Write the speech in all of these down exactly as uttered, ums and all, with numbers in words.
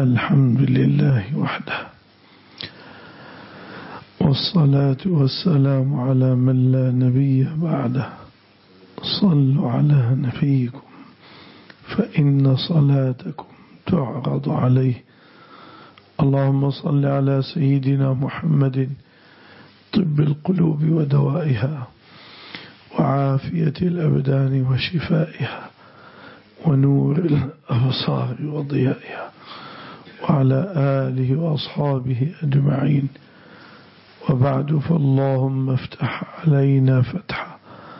الحمد لله وحده، والصلاة والسلام على من لا نبي بعده. صلوا على نبيكم فإن صلاتكم تعرض عليه. اللهم صل على سيدنا محمد طب القلوب ودوائها، وعافية الأبدان وشفائها، ونور الأبصار وضيائها، وعلى آله وأصحابه أجمعين. وبعد، فاللهم افتح علينا فتحا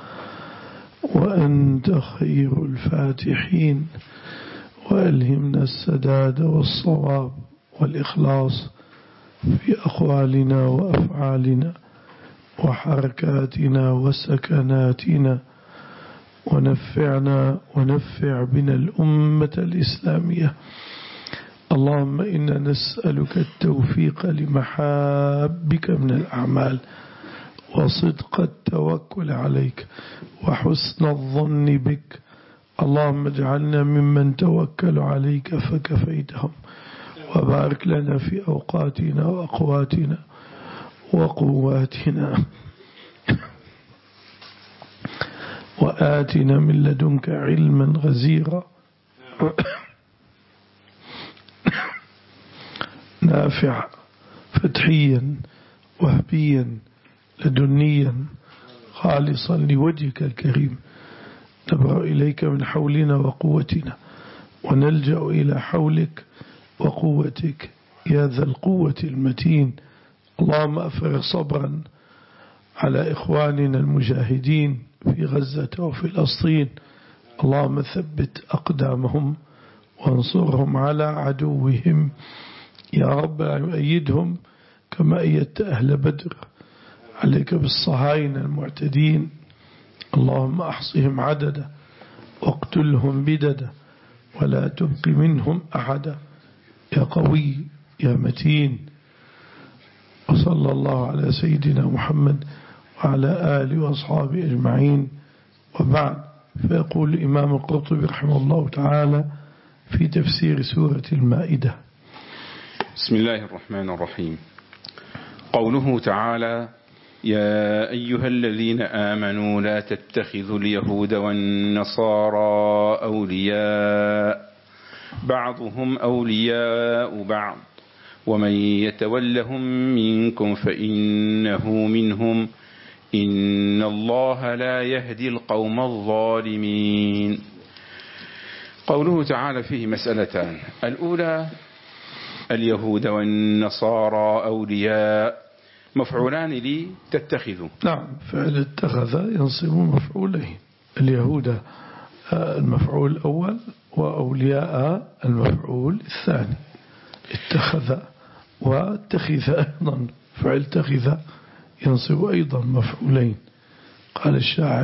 وأنت خير الفاتحين، وألهمنا السداد والصواب والإخلاص في أقوالنا وأفعالنا وحركاتنا وسكناتنا، ونفعنا ونفع بنا الأمة الإسلامية. اللهم إنا نسألك التوفيق لمحابك من الأعمال، وصدق التوكل عليك، وحسن الظن بك. اللهم اجعلنا ممن توكل عليك فكفيتهم، وبارك لنا في أوقاتنا وأقواتنا وقواتنا، وآتنا من لدنك علما غزيرا نافعا فتحيا وهبيا لدنيا خالصا لوجهك الكريم. نبرأ إليك من حولنا وقوتنا، ونلجأ إلى حولك وقوتك يا ذا القوة المتين. اللهم أفرغ صبرا على إخواننا المجاهدين في غزة وفي فلسطين. اللهم ثبت أقدامهم وانصرهم على عدوهم يا رب. يؤيدهم كما أيدت أهل بدر. عليك بالصهاينة المعتدين، اللهم أحصهم عددا واقتلهم بددا، ولا تبق منهم أحدا يا قوي يا متين. وصلى الله على سيدنا محمد وعلى آله وأصحابه أجمعين. وبعد، فيقول الإمام القرطبي رحمه الله تعالى في تفسير سورة المائدة: بسم الله الرحمن الرحيم. قوله تعالى: يا أيها الذين آمنوا لا تتخذوا اليهود والنصارى أولياء بعضهم أولياء بعض ومن يتولهم منكم فإنه منهم إن الله لا يهدي القوم الظالمين. قوله تعالى فيه مسألتان: الأولى اليهود والنصارى أولياء، مفعولان لي تتخذوا. نعم، فعل اتخذ ينصب مفعولين: اليهود المفعول الأول، وأولياء المفعول الثاني. اتخذ واتخذ أيضا، فعل اتخذ ينصب أيضا مفعولين. قال الشاعر: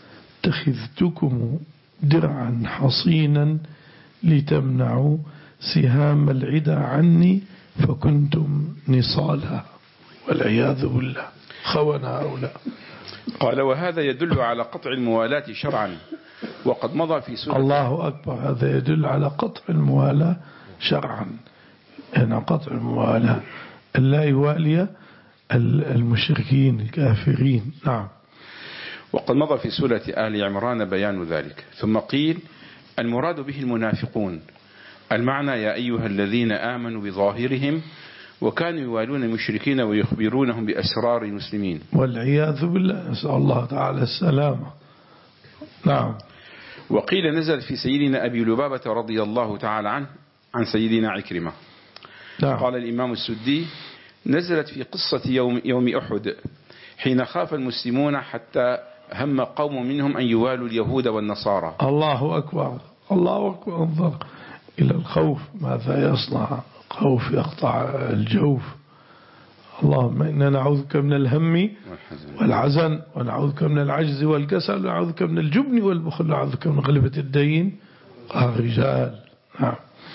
اتخذتكم درعا حصينا لتمنعوا سهام العدا عني فكنتم نصالها، والعياذ بالله. خونها هؤلاء. قال: وهذا يدل على قطع الموالاة شرعا، وقد مضى في سورة. الله أكبر، هذا يدل على قطع الموالاة شرعا. هنا قطع الموالاة، لا يوالي المشركين الكافرين. نعم. وقد مضى في سورة آل عمران بيان ذلك. ثم قيل: المراد به المنافقون. المعنى: يا أيها الذين آمنوا بظاهرهم، وكانوا يوالون المشركين ويخبرونهم بأسرار المسلمين، والعياذ بالله، نسأل الله تعالى السلامة. نعم. وقيل نزل في سيدنا أبي لبابة رضي الله تعالى عنه عن سيدنا عكرمة. نعم. قال الإمام السدي: نزلت في قصة يوم, يوم أحد، حين خاف المسلمون حتى هم قوم منهم أن يوالوا اليهود والنصارى. الله أكبر، الله أكبر. انظر إلى الخوف ماذا يصنع. خوف يقطع الجوف. اللهم إنا نعوذك من الهم والحزن، ونعوذك من العجز والكسل، ونعوذك من الجبن والبخل، ونعوذك من غلبة الدين قهر الرجال. نعم.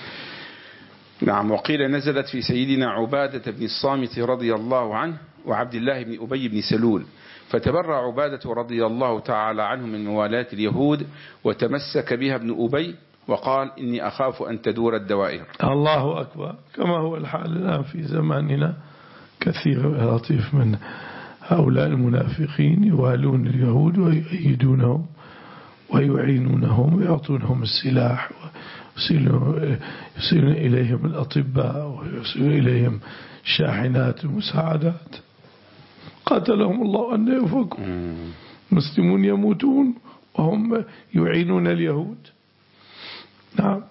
نعم. وقيل نزلت في سيدنا عبادة بن الصامت رضي الله عنه وعبد الله بن أبي بن سلول، فتبرع عبادة رضي الله تعالى عنه من موالاة اليهود، وتمسك بها ابن أبي وقال إني أخاف أن تدور الدوائر. الله أكبر، كما هو الحال الآن في زماننا. كثير يا لطيف من هؤلاء المنافقين يوالون اليهود ويؤيدونهم ويعينونهم ويعطونهم السلاح، ويرسلون إليهم الأطباء ويرسلون إليهم شاحنات ومساعدات. قاتلهم الله أن يفكوا. مسلمون يموتون وهم يعينون اليهود. نعم.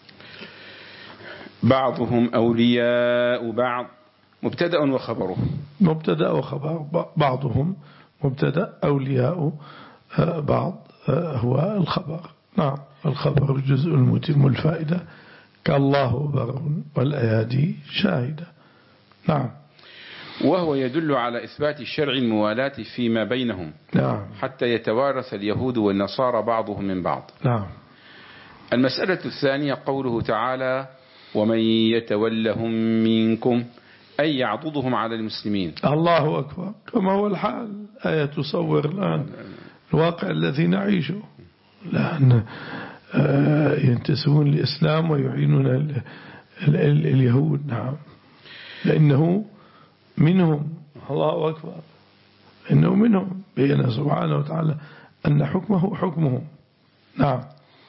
بعضهم أولياء بعض، مبتدأ وخبره. مبتدأ وخبر. بعضهم مبتدأ، أولياء بعض هو الخبر. نعم، الخبر الجزء المتم الفائدة، كالله بر والأيادي شاهدة. نعم. وهو يدل على إثبات الشرع الموالاة فيما بينهم. نعم. حتى يتوارث اليهود والنصارى بعضهم من بعض. نعم. المسألة الثانية قوله تعالى: ومن يتولهم منكم، أي يعضدهم على المسلمين. الله أكبر، كما هو الحال. آية تصور الآن الواقع الذي نعيشه، لأن ينتسبون للإسلام ويعينون ال ال ال اليهود. نعم، لأنه منهم. الله أكبر، إنه منهم. بينا سبحانه وتعالى أن حكمه حكمهم. نعم.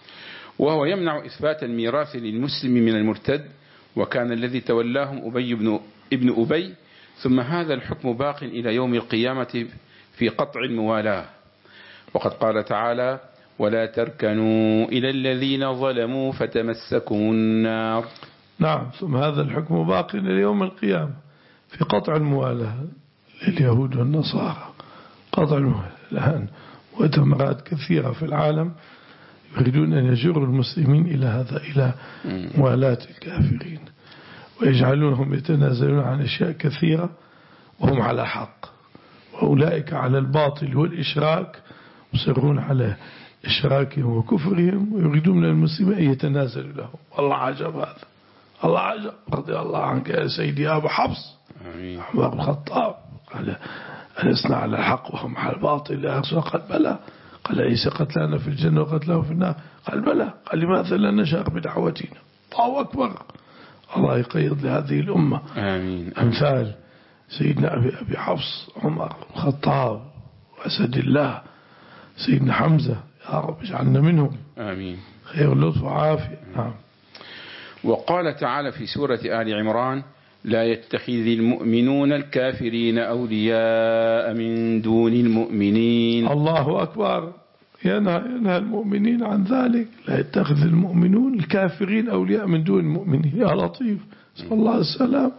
وهو يمنع إثبات الميراث للمسلم من المرتد، وكان الذي تولاهم أبي بن ابن أبي، ثم هذا الحكم باق إلى يوم القيامة في قطع الموالاة. وقد قال تعالى: ولا تركنوا إلى الذين ظلموا فتمسكم النار. نعم، ثم هذا الحكم باق إلى يوم القيامة في قطع الموالاة لليهود والنصارى. قطع الموالاة الآن وتمرات كثيرة في العالم يريدون أن يجروا المسلمين إلى هذا، إلى موالاة الكافرين، ويجعلونهم يتنازلون عن أشياء كثيرة وهم على حق، وأولئك على الباطل والإشراك، مصرون على إشراكهم وكفرهم، ويريدون من المسلمين أن يتنازلوا لهم. والله عجب هذا، الله عجب. رضي الله عنك يا سيدي أبو حفص عمر بن الخطاب، قال أن يصنع على الحق وهم على الباطل يا رسول الله. قال بلى. قال ليس قتلانا في الجنة وقتله في النار. قال بلى. قال لماذا لا نشأ بدعوتنا؟ الله أكبر. الله يقيض لهذه الأمة آمين. أمثال سيدنا أبي, أبي حفص عمر بن الخطاب وأسد الله سيدنا حمزة. يا رب اجعلنا منهم. آمين. خير اللطف وعافية. نعم. وقال تعالى في سورة آل عمران: لا يتخذ المؤمنون الكافرين أولياء من دون المؤمنين. الله أكبر. ينهى, ينهى المؤمنين عن ذلك. لا يتخذ المؤمنون الكافرين أولياء من دون المؤمنين. يا لطيف، نسأل الله السلامة،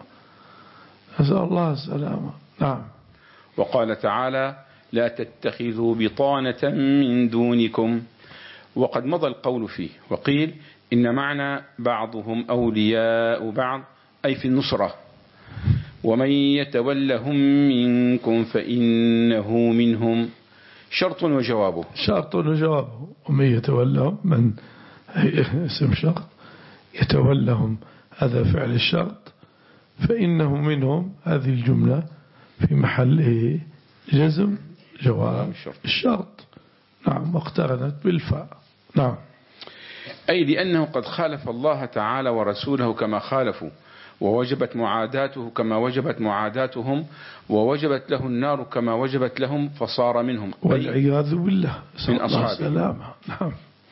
نسأل الله السلامة. نعم. وقال تعالى: لا تتخذوا بطانة من دونكم. وقد مضى القول فيه، وقيل إن معنى بعضهم أولياء بعض أي في النصرة. ومن يتولهم منكم فإنه منهم. شرط وجوابه. شرط وجوابه. ومن يتولهم، من اسم شرط، يتولهم هذا فعل الشرط، فإنه منهم هذه الجملة في محل جزم جواب الشرط. نعم، واقترنت بالفاء. نعم. أي لأنه قد خالف الله تعالى ورسوله كما خالفوا، ووجبت معاداته كما وجبت معاداتهم، ووجبت له النار كما وجبت لهم، فصار منهم والعياذ بالله من أصحابه. نعم.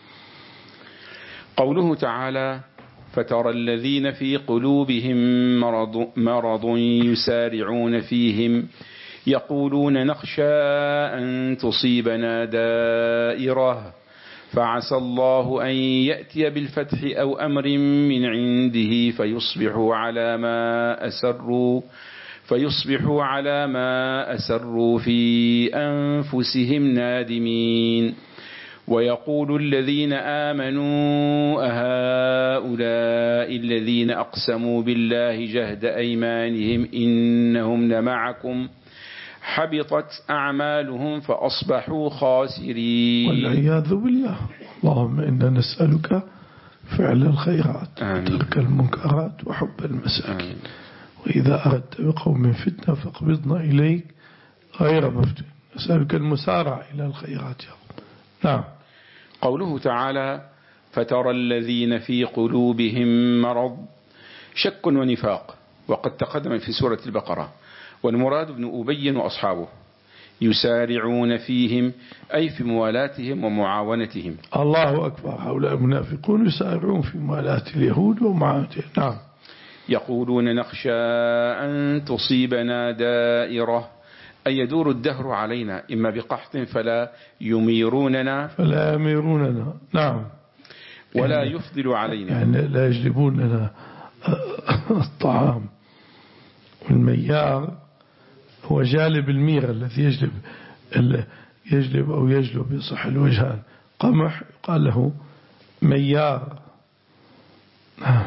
قوله تعالى: فترى الذين في قلوبهم مرض, مرض يسارعون فيهم يقولون نخشى أن تصيبنا دائرة فعسى الله أن يأتي بالفتح أو أمر من عنده فيصبحوا على ما أسروا فيصبحوا على ما أسروا في أنفسهم نادمين. ويقول الذين آمنوا أهؤلاء الذين أقسموا بالله جهد أيمانهم إنهم لمعكم حبطت أعمالهم فأصبحوا خاسرين. والعياذ بالله. اللهم إنا نسألك فعل الخيرات وترك المنكرات وحب المساكين، وإذا أردت بقوم فتنة فاقبضنا إليك غير مفتون. نسألك المسارع إلى الخيرات يا رب. نعم. قوله تعالى: فترى الذين في قلوبهم مرض شك ونفاق، وقد تقدم في سورة البقرة. والمراد ابن أبي وأصحابه يسارعون فيهم أي في موالاتهم ومعاونتهم. الله أكبر. هؤلاء المنافقون يسارعون في موالاه اليهود ومعاونتهم. نعم. يقولون نخشى أن تصيبنا دائرة أي يدور الدهر علينا إما بقحط فلا يميروننا فلا يميروننا. نعم. ولا يعني يفضل علينا، يعني لا يجلبون لنا الطعام. والميار هو جالب الميرة الذي يجلب يجلب أو يجلب يصح الوجهان. قمح قال له ميار. نعم.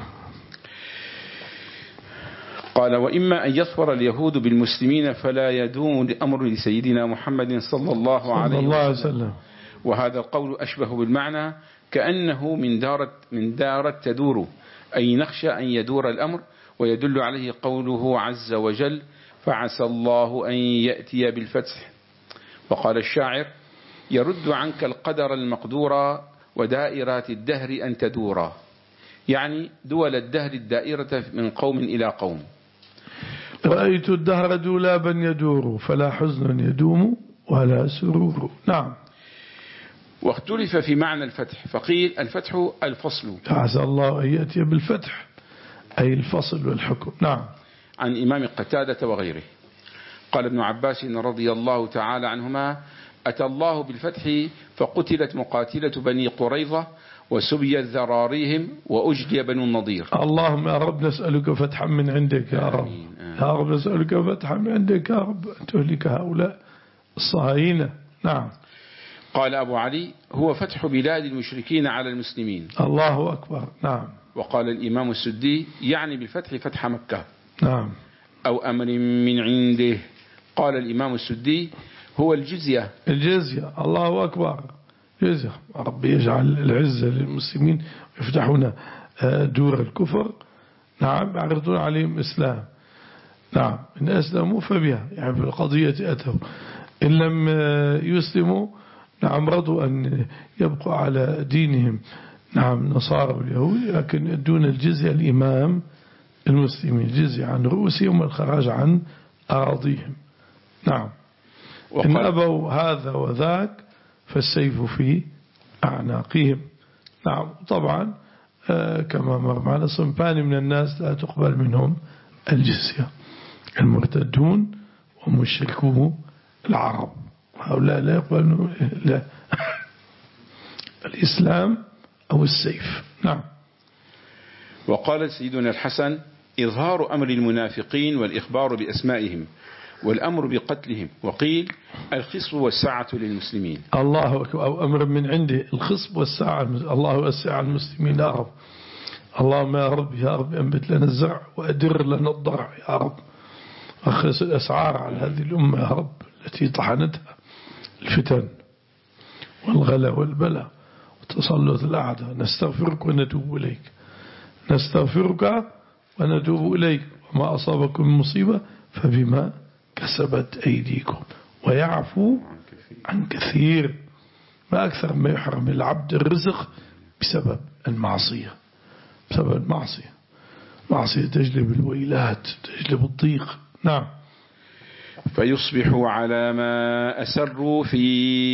قال وإما أن يظفر اليهود بالمسلمين فلا يدوم الأمر لسيدنا محمد صلى الله عليه وسلم, وسلم. وهذا القول أشبه بالمعنى كأنه من دارت من دارت تدور، أي نخشى أن يدور الأمر، ويدل عليه قوله عز وجل فعسى الله أن يأتي بالفتح. وقال الشاعر يرد عنك القدر المقدور ودائرات الدهر أن تدورا، يعني دول الدهر الدائرة من قوم إلى قوم. رأيت الدهر دولابا يدور فلا حزن يدوم ولا سرور. نعم. واختلف في معنى الفتح، فقيل الفتح الفصل، عسى الله أن يأتي بالفتح أي الفصل والحكم. نعم. عن إمام قتادة وغيره. قال ابن عباس رضي الله تعالى عنهما أتى الله بالفتح فقتلت مقاتلة بني قريظة وسبيت ذراريهم وأجلي بنو النضير. اللهم يا رب نسألك فتحا من عندك يا رب. يا رب نسألك فتحا من عندك يا رب أن تهلك هؤلاء الصهاينة. نعم. قال أبو علي هو فتح بلاد المشركين على المسلمين. الله أكبر. نعم. وقال الإمام السدي يعني بالفتح فتح مكة. نعم. أو أمر من عنده. قال الإمام السدي هو الجزية. الجزية. الله أكبر. جزية. ربي يجعل العزة للمسلمين ويفتحون دور الكفر. نعم. يعرضون عليهم إسلام. نعم. إن أسلموا فبها، يعني في القضية أتوا. إن لم يسلموا نعم رضوا أن يبقوا على دينهم. نعم. نصارى واليهود، لكن دون الجزية الإمام المسلمين، الجزية عن رؤوسهم والخراج عن أراضيهم. نعم. إن أبوا هذا وذاك فالسيف في أعناقهم. نعم. طبعا آه كما مر معنا صنفان من الناس لا تقبل منهم الجزية: المرتدون ومشركو العرب، هؤلاء لا يقبل منهم لا الإسلام أو السيف. نعم. وقال سيدنا الحسن إظهار أمر المنافقين والإخبار بأسمائهم والأمر بقتلهم. وقيل الخصب والساعة للمسلمين. الله أكبر. أو أمر من عنده الخصب والساعة. الله وسع المسلمين يا رب. اللهم يا رب يا رب أنبت لنا الزرع وأدر لنا الضرع يا رب. أخلص الأسعار على هذه الأمة يا رب التي طحنتها الفتن والغلا والبلاء وتسلط الأعداء. نستغفرك ونتوب إليك. نستغفرك ونتوب إليك. وما أصابكم من مصيبة فبما كسبت أيديكم ويعفو عن كثير. ما أكثر ما يحرم العبد الرزق بسبب المعصية. بسبب المعصية. معصية تجلب الويلات، تجلب الضيق. نعم. فيصبحوا على ما أسروا في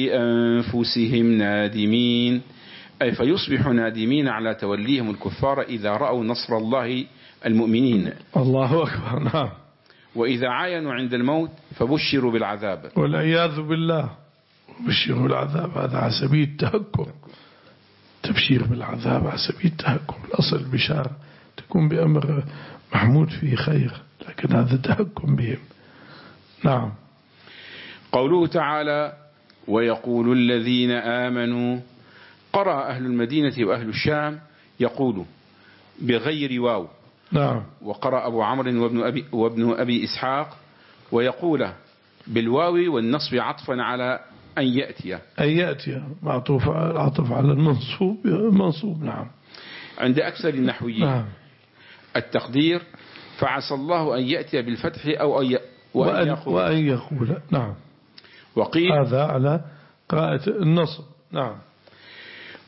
أنفسهم نادمين، أي فيصبحوا نادمين على توليهم الكفار إذا رأوا نصر الله المؤمنين. الله أكبر. نعم. وإذا عاينوا عند الموت فبشروا بالعذاب والعياذ بالله. بشروا بالعذاب هذا على سبيل التهكم. تبشير بالعذاب على سبيل التهكم. الأصل البشارة تكون بأمر محمود فيه خير، لكن هذا تهكم بهم. نعم. قوله تعالى ويقول الذين آمنوا. قرأ أهل المدينة وأهل الشام يقول بغير واو. نعم. وقرأ أبو عمرو وابن أبي, وابن أبي إسحاق ويقول بالواو والنصب عطفا على أن يأتي. أن يأتي معطوف عطف على المنصوب منصوب. نعم. عند أكثر النحويين. نعم. التقدير فعسى الله أن يأتي بالفتح أو أن وأن يقول. وأن يقول. نعم. وقيل هذا على قراءة النصب. نعم.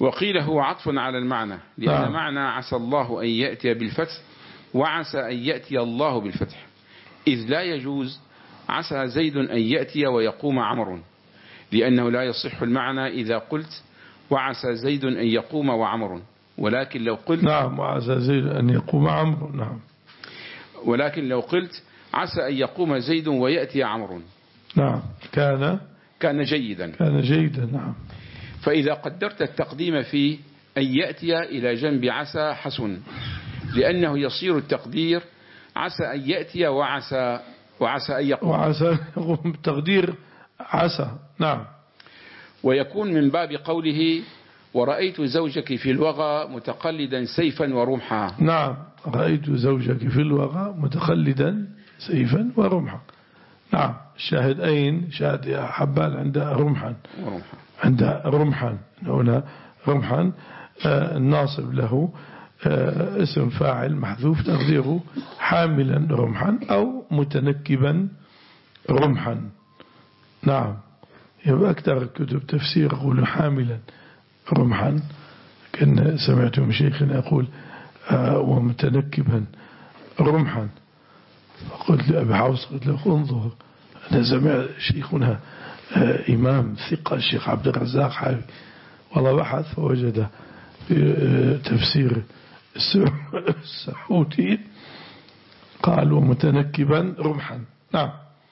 وقيل هو عطف على المعنى، لأن نعم. معنى عسى الله أن يأتي بالفتح وعسى أن يأتي الله بالفتح، إذ لا يجوز عسى زيد أن يأتي ويقوم عمر، لأنه لا يصح المعنى إذا قلت وعسى زيد أن يقوم وعمر، ولكن لو قلت نعم وعسى زيد أن يقوم عمر. نعم. ولكن لو قلت عسى أن يقوم زيد ويأتي عمر نعم كان كان جيدا كان جيدا. نعم. فإذا قدرت التقديم في أن يأتي إلى جنب عسى حسن، لأنه يصير التقدير عسى أن يأتي وعسى وعسى أن يقوم وعسى يقوم تقدير عسى. نعم. ويكون من باب قوله ورأيت زوجك في الوغى متقلدا سيفا ورمحا. نعم رأيت زوجك في الوغى متقلدا سيفا ورمحا. نعم. الشاهد أين شاهد يا حبال عند رمحا ورمحا. عند رمحا هنا رمحا آه الناصب له آه اسم فاعل محذوف تقديره حاملا رمحا أو متنكبا رمحا. نعم. يبقى أكثر كتب تفسير يقول حاملا رمحا، كان سمعت من شيخنا يقول آه ومتنكبا رمحا، فقلت لأبي حوص قلت له انظر أنا سمع شيخنا آه إمام ثقة الشيخ عبد الرزاق حاوي، والله بحث فوجد في آه تفسير السحوتي قال ومتنكبا رمحا. نعم.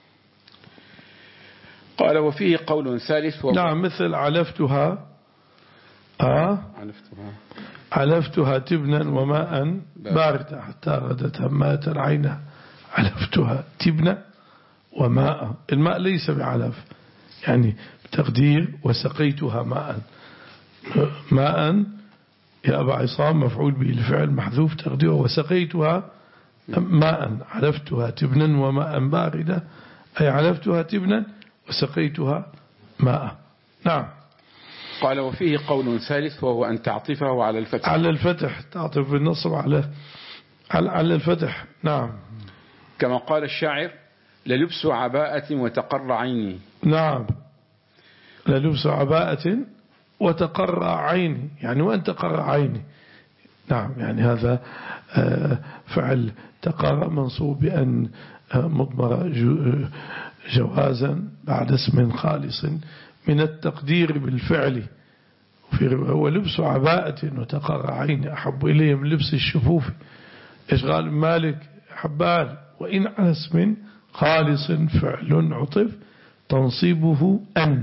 قال وفيه قول ثالث و... نعم مثل علفتها آه علفتها علفتها تبنا وماء باردة حتى غدت همات عينها. علفتها تبنا وماء، الماء ليس بعلف يعني بتقدير وسقيتها ماء. ماء يا أبا عصام مفعول به الفعل محذوف تقديره وسقيتها ماء. علفتها تبنا وماء باردة أي علفتها تبنا وسقيتها ماء. نعم. قال وفيه قول ثالث وهو أن تعطفه على الفتح على الفتح تعطف بالنصب على على الفتح. نعم. كما قال الشاعر للبس عباءة وتقر عيني. نعم للبس عباءة وتقر عيني يعني وأن تقر عيني. نعم يعني هذا فعل تقر منصوب بأن مضمر جوازا بعد اسم خالص من التقدير بالفعل. هو لبس عباءة وتقر عيني أحب إليه من لبس الشفوف. إشغال مالك حبال وإن على اسم خالص فعل عطف تنصيبه أن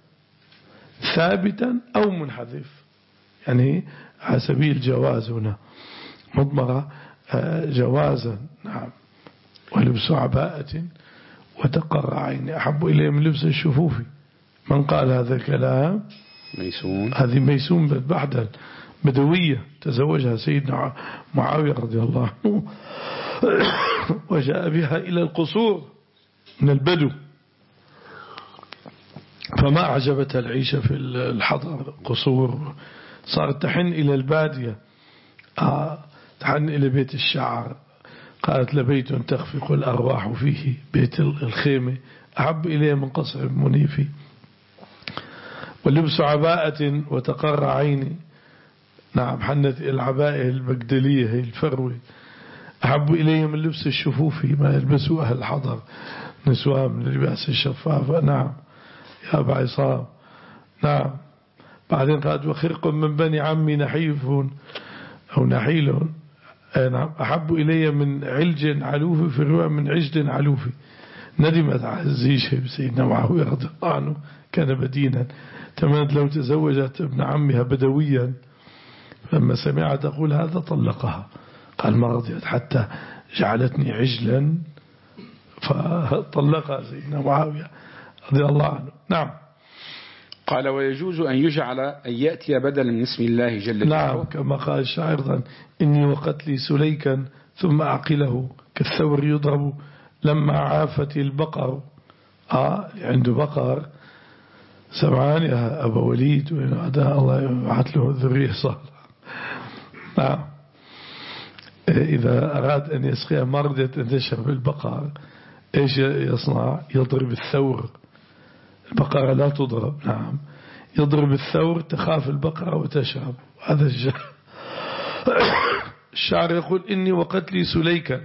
ثابتا أو منحذف يعني على سبيل جواز هنا مضمرة جوازا. نعم. ولبس عباءة وتقر عيني أحب إليه من لبس الشفوف. من قال هذا الكلام؟ ميسون. هذه ميسون بعد بدوية تزوجها سيدنا معاوية رضي الله عنه وجاء بها إلى القصور من البدو، فما أعجبتها العيشة في الحضر قصور، صارت تحن إلى البادية آه تحن إلى بيت الشعر. قالت لبيت تخفق الأرواح فيه بيت الخيمة أحب إليه من قصر منيفي. ولبس عباءة وتقر عيني. نعم حنت العباءة البجدلية هي الفروة أحب إليه من لبس الشفوف ما يلبسوا أهل الحضر نسوان من اللباس الشفافة. نعم يا أبا عصام. نعم. بعدين قالت وخرق من بني عمي نحيف أو نحيل. نعم أحب إلي من علج علوفي في الرواية من عجل علوفي. ندمت على الزيشة بسيدنا معاوية رضي الله عنه كان بدينا تمنت لو تزوجت ابن عمها بدويا، لما سمعت تقول هذا طلقها قال ما رضيت حتى جعلتني عجلا فطلقها سيدنا معاوية رضي الله عنه. نعم. قال ويجوز أن يجعل أن يأتي بدلا من اسم الله جل جلاله. نعم كما قال الشاعر إني وقتلي سليكا ثم أعقله كالثور يضرب لما عافت البقر. آه عنده بقر سمعان يا أبا وليد وهذا الله يبعث له ذرية صالحة. نعم. إذا أراد أن يسقيها مرضة أن تشرب البقر إيش يصنع؟ يضرب الثور. البقرة لا تضرب. نعم يضرب الثور تخاف البقرة وتشرب. هذا الشعر. الشعر يقول إني وقتلي سليكا،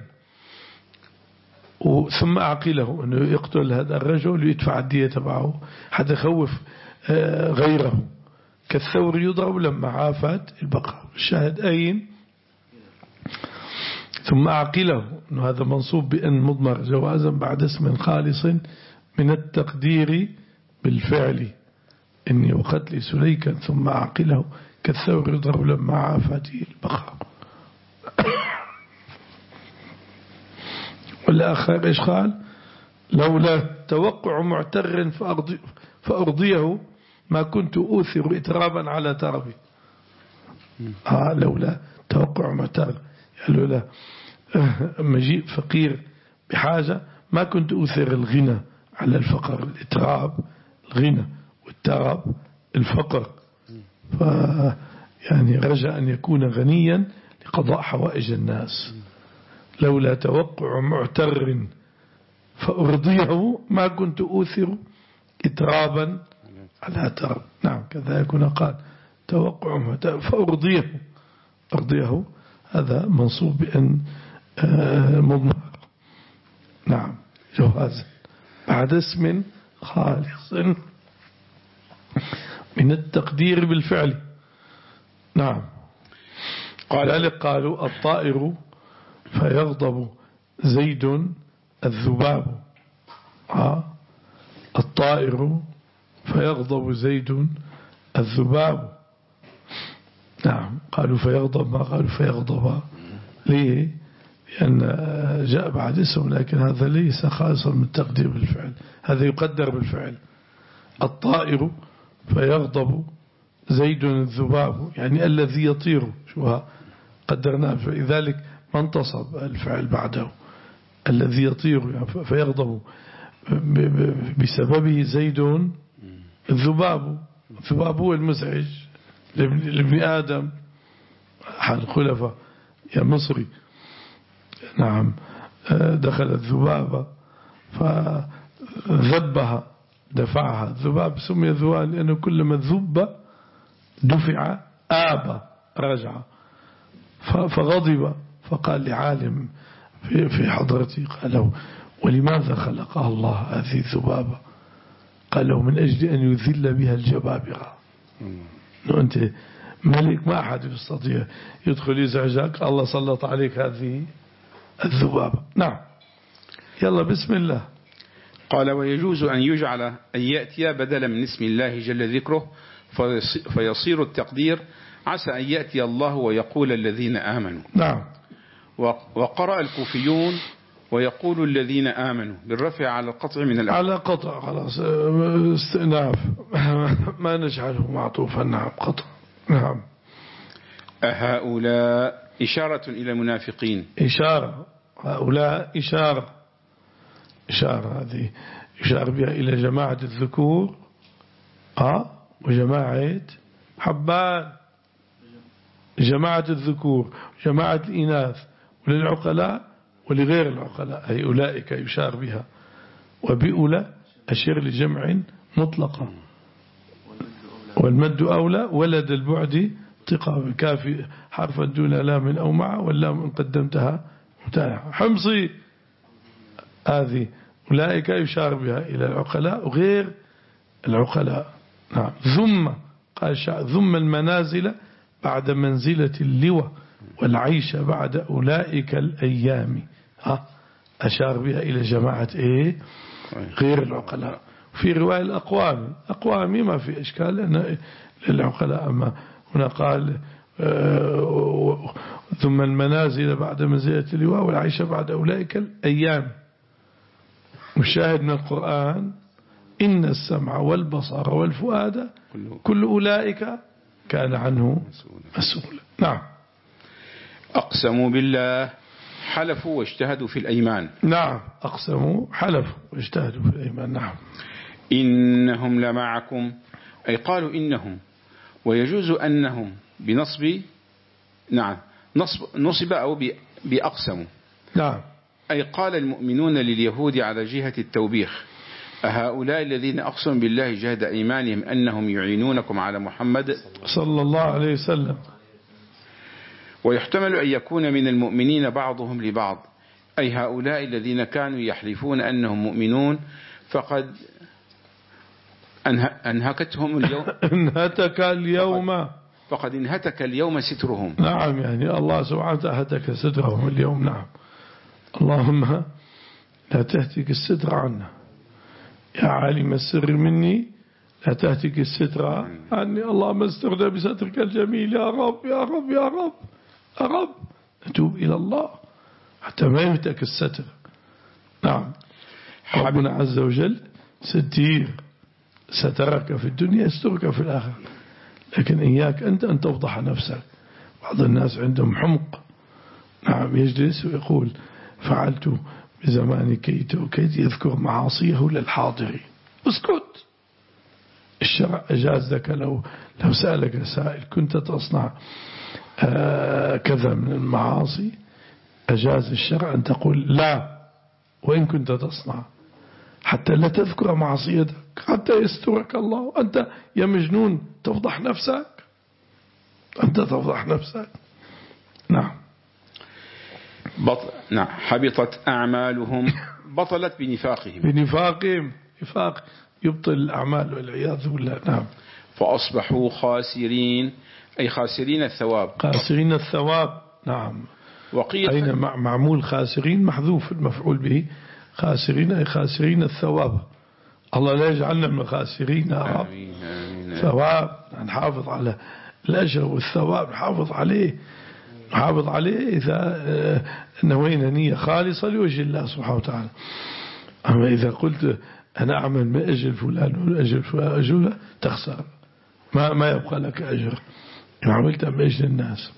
ثم أعقله أنه يقتل هذا الرجل ويدفع الدية تبعه حتى يخوف غيره، كالثور يضرب لما عافت البقرة. الشاهد أين ثم أعقله أنه هذا منصوب بأن مضمر جوازا بعد اسم خالص من التقدير بالفعل، إني وقتلي سليكا ثم أعقله كالثور يضرب لما عافت البقرة. والآخر إيش قال؟ لولا توقع معتر فأرضي فأرضيه ما كنت أوثر إترابا على تربي. آه لولا توقع معتر، يعني لولا مجيء فقير بحاجة ما كنت أوثر الغنى على الفقر. الإتراب الغنى والترب الفقر، ف يعني رجاء أن يكون غنيا لقضاء حوائج الناس. لولا توقع معتر فأرضيه ما كنت أوثر إترابا على ترب. نعم كذا يكون قال توقع معتر فأرضيه، أرضيه هذا منصوب بأن مضمر. نعم جواز بعد اسم خالص من التقدير بالفعل. نعم قال ذلك قالوا الطائر فيغضب زيد الذباب. آه. الطائر فيغضب زيد الذباب. نعم قالوا فيغضب، ما قالوا فيغضب. ليه؟ لأن جاء بعد اسم، لكن هذا ليس خاصا من التقدير بالفعل، هذا يقدر بالفعل. الطائر فيغضب زيد الذباب، يعني الذي يطير. شو قدرناه، فلذلك ما انتصب الفعل بعده الذي يطير، يعني فيغضب بسببه زيد الذباب. الذباب هو المزعج لابن آدم حال خلفة يا مصري. نعم دخل الذبابة فذبها دفعها. الذباب سمي ذباب لأنه كلما ذب دفع آب رجع، فغضب فقال لعالم في حضرتي قال له ولماذا خلقها الله هذه الذبابة؟ قال له من أجل أن يذل بها الجبابرة. أنت ملك ما أحد يستطيع يدخل يزعجك، الله سلط عليك هذه الذبابة. نعم يلا بسم الله. قال ويجوز أن يجعل أن يأتي بدلا من اسم الله جل ذكره فيصير التقدير عسى أن يأتي الله ويقول الذين آمنوا. نعم. وقرأ الكوفيون ويقول الذين آمنوا بالرفع على القطع من الأول. على قطع خلاص استئناف ما نجعله معطوفا. نعم قطع. نعم. أهؤلاء إشارة إلى المنافقين. إشارة هؤلاء إشارة إشارة هذه يشار بها إلى جماعة الذكور آه وجماعة حبان، جماعة الذكور جماعة الإناث، وللعقلاء ولغير العقلاء أي أولئك يشار بها. وبأولى أشير لجمع مطلقة، والمد أولى ولد البعد ثقة بكافي حرفا دون لام أو مع، واللام إن قدمتها متاع حمصي. هذه أولئك يشار بها إلى العقلاء وغير العقلاء. نعم. ثم قال ثم المنازل بعد منزلة اللوى والعيش بعد أولئك الأيام. ها أشار بها إلى جماعة إيه غير العقلاء. في رواية الأقوام أقوام ما في إشكال لأن للعقلاء. أما هنا قال ثم المنازل بعد منزلة اللواء والعيش بعد أولئك الأيام. والشاهد من القرآن إن السمع والبصر والفؤاد كل أولئك كان عنه مسؤولا. نعم. أقسموا بالله حلفوا واجتهدوا في الأيمان. نعم أقسموا حلفوا واجتهدوا في الأيمان. نعم. إنهم لمعكم أي قالوا إنهم، ويجوز أنهم بنصب نعم نصب نصب أو بأقسموا. نعم. أي قال المؤمنون لليهود على جهة التوبيخ أهؤلاء الذين أقسموا بالله جهد إيمانهم أنهم يعينونكم على محمد صلى الله عليه وسلم. ويحتمل أن يكون من المؤمنين بعضهم لبعض، أي هؤلاء الذين كانوا يحلفون أنهم مؤمنون فقد أنهكتهم اليوم انهتك اليوم فقد انهتك اليوم سترهم. نعم، يعني الله سبحانه وتعالى هتك سترهم اليوم. نعم، اللهم لا تهتك الستر عنا يا عالم السر مني، لا تهتك الستر عني، اللهم استرنا بسترك الجميل يا رب يا رب يا رب يا رب. نتوب إلى الله حتى ما يمتك الستر. نعم، ربنا عز وجل ستير، سترك في الدنيا يسترك في الآخرة، لكن إياك أنت أن تفضح نفسك. بعض الناس عندهم حمق، نعم، يجلس ويقول فعلت بزمان كيت وكيت، يذكر معاصيه للحاضرين. اسكت، الشرع أجاز لك. لو لو سألك سائل كنت تصنع آه كذا من المعاصي، أجاز الشرع أن تقول لا وإن كنت تصنع، حتى لا تذكر معصيتك، حتى يسترك الله. أنت يا مجنون تفضح نفسك، أنت تفضح نفسك. نعم. بط... نعم حبطت أعمالهم، بطلت بنفاقهم بنفاقهم نفاق يبطل الأعمال والعياذ بالله. نعم. فأصبحوا خاسرين، أي خاسرين الثواب. خاسرين الثواب. نعم. وقيل أين معمول خاسرين محذوف المفعول به، خاسرين أي خاسرين الثواب. الله لا يجعلنا من خاسرين يا رب. آمين آمين. ثواب نحافظ على الأجر والثواب، نحافظ عليه نحافظ عليه إذا نوينا نية خالصة لوجه الله سبحانه وتعالى. أما إذا قلت أنا أعمل من أجل فلان وأجل فلان أجل، تخسر، ما ما يبقى لك أجر إن عملت من أجل الناس.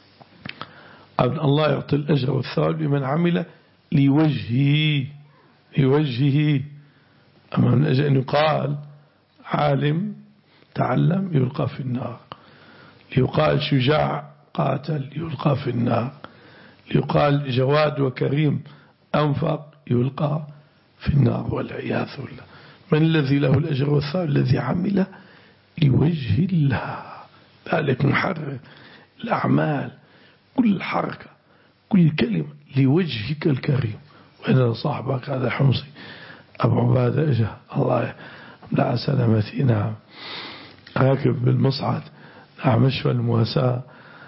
الله يعطي الأجر والثواب لمن عمل لوجهه لوجهه. أما من أجل أن يقال عالم تعلم يلقى في النار، ليقال شجاع قاتل يلقى في النار، ليقال جواد وكريم أنفق يلقى في النار والعياذ بالله. من الذي له الأجر والثواب؟ الذي عمل لوجه الله، ذلك محرر الأعمال، كل حركة كل كلمة لوجهك الكريم. وإن صاحبك هذا حمصي أبو عبادة إجا الله لا سلامتي، نعم، راكب بالمصعد، نعم، مشوى المواساة،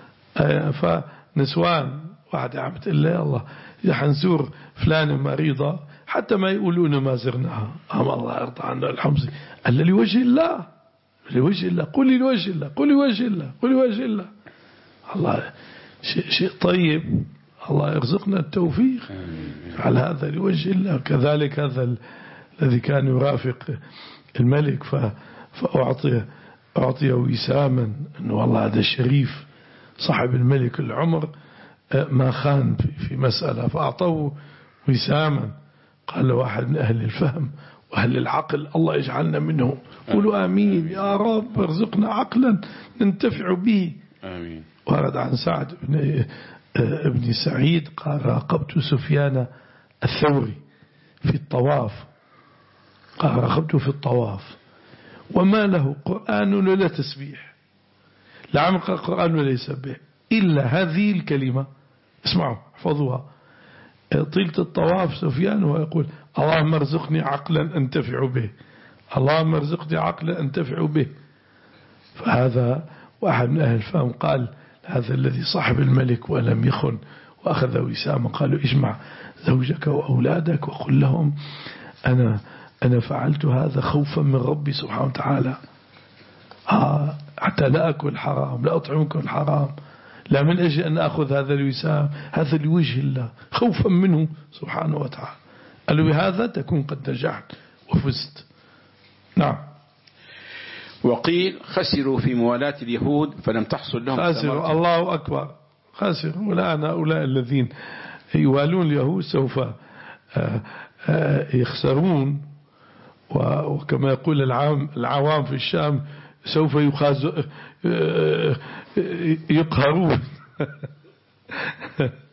فنسوان واحد عم تقول لي الله حنزور فلان مريضة، حتى ما يقولون ما زرناها، أما الله يرضى عنه الحمصي قال لوجه الله لوجه الله، قولي لوجه الله قولي وجه الله قولي وجه الله. الله شيء, شيء طيب، الله يرزقنا التوفيق على هذا لوجه الله. كذلك هذا الذي كان يرافق الملك فأعطي أعطي وساما، أنه والله هذا الشريف صاحب الملك العمر ما خان في مسألة، فأعطوه وساما. قال واحد من أهل الفهم وأهل العقل الله يجعلنا منهم، قولوا آمين يا رب، ارزقنا عقلا ننتفع به. آمين. ورد عن سعد بن ابن سعيد قال راقبت سفيان الثوري في الطواف، قال راقبته في الطواف وما له قرآن ولا تسبيح، لا عم يقرأ قرآن ولا يسبح إلا هذه الكلمة، اسمعوا احفظوها، طيلة الطواف سفيان ويقول اللهم ارزقني عقلا أنتفع به، اللهم ارزقني عقلا أنتفع به. فهذا واحد من أهل الفهم قال هذا الذي صاحب الملك ولم يخن وأخذ وساما، قالوا اجمع زوجك وأولادك وقل لهم أنا أنا فعلت هذا خوفا من ربي سبحانه وتعالى، آه حتى لا أكل حرام، لا أطعمكم الحرام، لا من أجل أن أخذ هذا الوسام، هذا لوجه الله خوفا منه سبحانه وتعالى. قالوا بهذا تكون قد نجحت وفزت. نعم. وقيل خسروا في موالاة اليهود فلم تحصل لهم خسروا، الله أكبر، خسروا. والآن هؤلاء الذين يوالون اليهود سوف يخسرون، وكما يقول العام العوام في الشام سوف يقهرون.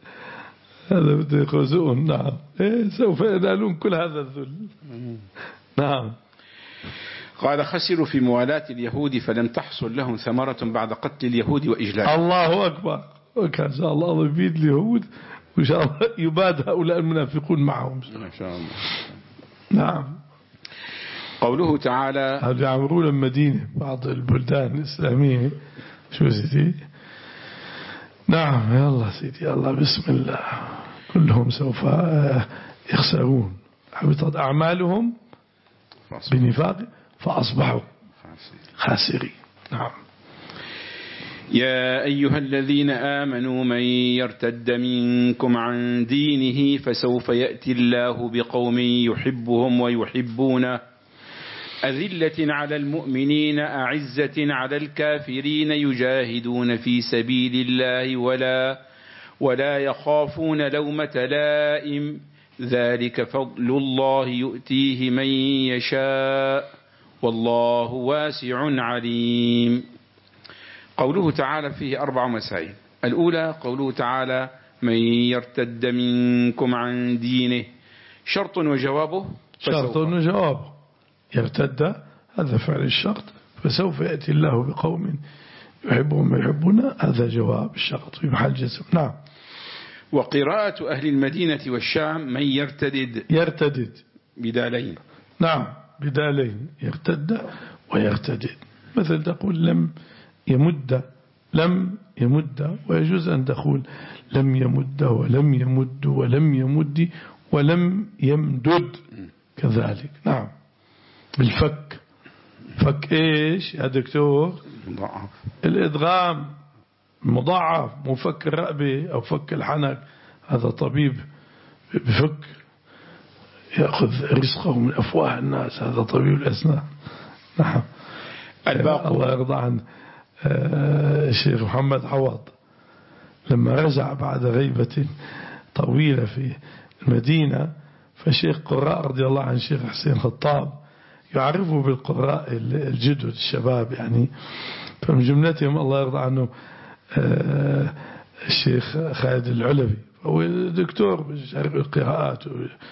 هذا بده يخزؤون. نعم، سوف ينالون كل هذا الذل. نعم. قال خسروا في موالاة اليهود فلم تحصل لهم ثمرة بعد قتل اليهود وإجلالهم. الله أكبر. وكان شاء الله يبيد اليهود وإن شاء الله يباد هؤلاء المنافقون معهم ما شاء الله. نعم. قوله تعالى هذا يعمرون المدينة بعض البلدان الإسلامية. شو سيدي؟ نعم يلا سيدي الله بسم الله. كلهم سوف يخسرون، حبطت أعمالهم بنفاق فأصبحوا خاسرين. نعم. يا أيها الذين آمنوا من يرتد منكم عن دينه فسوف يأتي الله بقوم يحبهم ويحبونه أذلة على المؤمنين أعزة على الكافرين يجاهدون في سبيل الله ولا ولا يخافون لومة لائم ذلك فضل الله يؤتيه من يشاء والله واسع عليم. قوله تعالى فيه أربع مسائل. الأولى قوله تعالى من يرتد منكم عن دينه، شرط وجوابه شرط وجوابه. يرتد هذا فعل الشرط، فسوف يأتي الله بقوم يحبهم ويحبون، هذا جواب الشرط في محل جزم. نعم. وقراءة أهل المدينة والشام من يرتدد يرتدد بدالين. نعم بدالين، يرتد ويرتدد. مثل تقول لم يمد، لم يمد، ويجوز أن تقول لم يمد ولم يمد ولم يمد ولم يمدد كذلك. نعم. بالفك، فك إيش يا دكتور؟ مضاعف. الإدغام مضاعف، مو فك الرقبة أو فك الحنك. هذا طبيب بفك يأخذ رزقه من أفواه الناس، هذا طبيب الأسنان. نعم. الله يرضى عن الشيخ محمد عوض لما رجع بعد غيبة طويلة في المدينة، فشيخ قراء رضي الله عن الشيخ حسين خطاب يعرفه بالقراء الجدد الشباب يعني، فمن جملتهم الله يرضى عنه الشيخ خالد العلوي، هو دكتور بشرح القراءات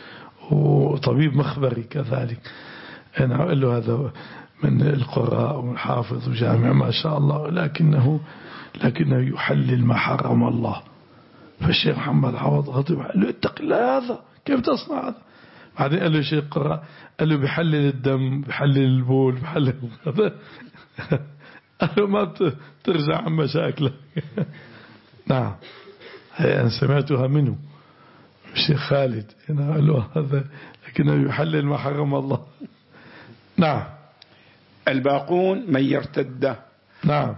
وطبيب مخبري كذلك. أنا أقول له هذا من القراء وحافظ وجامع ما شاء الله، لكنه لكنه يحلل ما حرم الله. فالشيخ محمد عوض غضب، قال له اتق الله، هذا كيف تصنع هذا؟ بعدين قال له الشيخ قراء، قال له بحلل الدم، بحلل البول، بحلل هذا. قال له ما ترجع عن مشاكلك. نعم. هي أنا سمعتها منه الشيخ خالد، أنا قال له هذا لكنه يحلل ما حرم الله. نعم. الباقون من يرتد. نعم.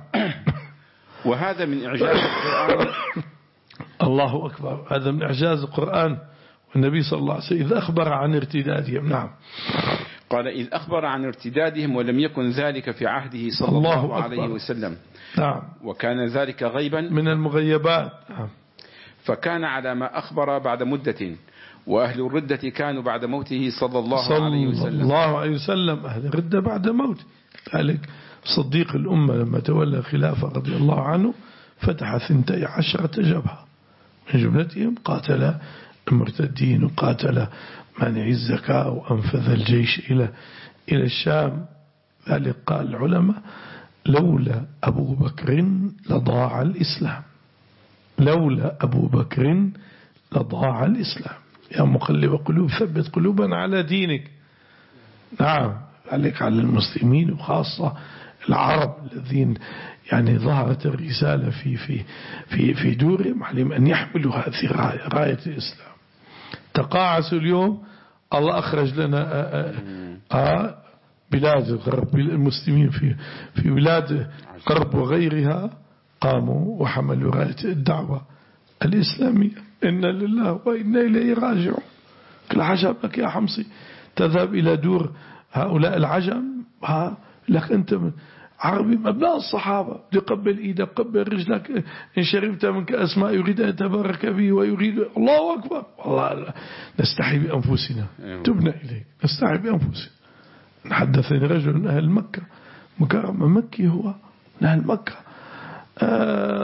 وهذا من إعجاز القرآن. الله أكبر، هذا من إعجاز القرآن. والنبي صلى الله عليه وسلم إذ أخبر عن ارتدادهم. نعم. قال إذ أخبر عن ارتدادهم ولم يكن ذلك في عهده صلى الله, الله عليه وسلم. نعم. وكان ذلك غيبا من المغيبات. نعم. فكان على ما أخبر بعد مدة، وأهل الردة كانوا بعد موته صلى الله صلى عليه وسلم. صلى الله عليه وسلم أهل الردة بعد موته. ذلك صديق الأمة لما تولى الخلافة رضي الله عنه فتح ثنتي عشرة جبهة، من جملتهم قاتل المرتدين وقاتل مانع الزكاة وأنفذ الجيش إلى إلى الشام. ذلك قال العلماء لولا أبو بكر لضاع الإسلام، لولا أبو بكر لضاع الإسلام. يا مقلب قلوب ثبت قلوبنا على دينك. نعم. عليك على المسلمين وخاصة العرب الذين يعني ظهرت الرسالة في في في في دورهم عليهم أن يحملوا هذه الراية، راية الإسلام. تقاعسوا اليوم، الله أخرج لنا آآ آآ بلاد الغرب، المسلمين في في بلاد الغرب وغيرها قاموا وحملوا راية الدعوة الإسلامية. إنا لله وإنا إليه راجعون. كل عجبك يا حمصي، تذهب إلى دور هؤلاء العجم، ها لك أنت من عربي أبناء الصحابة، يقبل إيدك، قبل رجلك، إن شربت منك أسماء يريد أن يتبرك به ويريد. الله أكبر. والله نستحي بأنفسنا، تبنى إليك، نستحي بأنفسنا. حدثني رجل من أهل مكة، مكرم مكي هو من أهل مكة، آه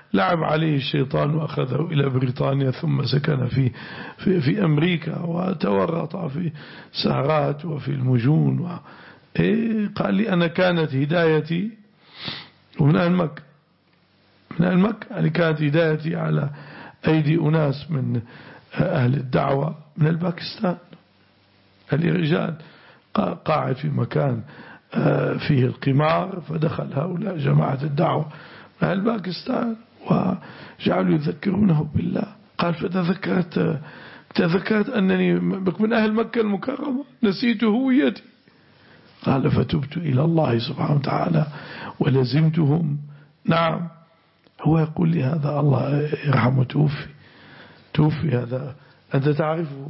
لعب عليه الشيطان وأخذه إلى بريطانيا ثم سكن في في, في أمريكا وتورط في سهرات وفي المجون و إيه قال لي أنا كانت هدايتي ومن أهل مكة من أهل مكة يعني كانت هدايتي على أيدي أناس من أهل الدعوة من الباكستان. الرجال قاعد في مكان فيه القمار فدخل هؤلاء جماعة الدعوة من أهل باكستان وجعلوا يذكرونه بالله. قال فتذكرت تذكرت أنني من أهل مكة المكرمة نسيت هويتي. قال فتبت إلى الله سبحانه وتعالى ولزمتهم. نعم هو يقول لي هذا الله يرحمه توفي توفي هذا أنت تعرفه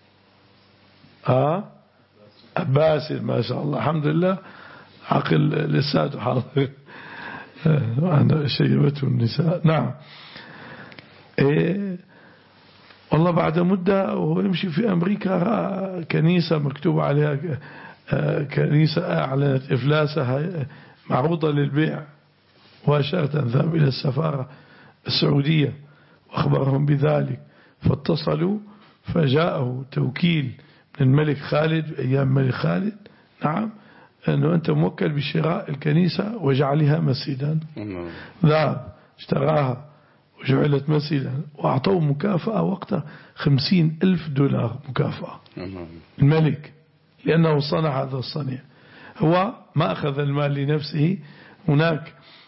آه عباس ما شاء الله الحمد لله عقل لساته حاضر وأنا شيبته النساء. نعم إيه والله بعد مدة وهو يمشي في أمريكا رأى كنيسة مكتوب عليها كنيسة أعلنت إفلاسها معروضة للبيع واشارة ذهب إلى السفارة السعودية وأخبرهم بذلك فاتصلوا فجاءه توكيل من الملك خالد أيام ملك خالد. نعم أنه أنت موكل بشراء الكنيسة وجعلها مسجدا. ذهب اشتراها وجعلت مسجدا وأعطوه مكافأة وقتها خمسين ألف دولار مكافأة الملك لأنه صنع هذا الصنيع. هو ما أخذ المال لنفسه. هناك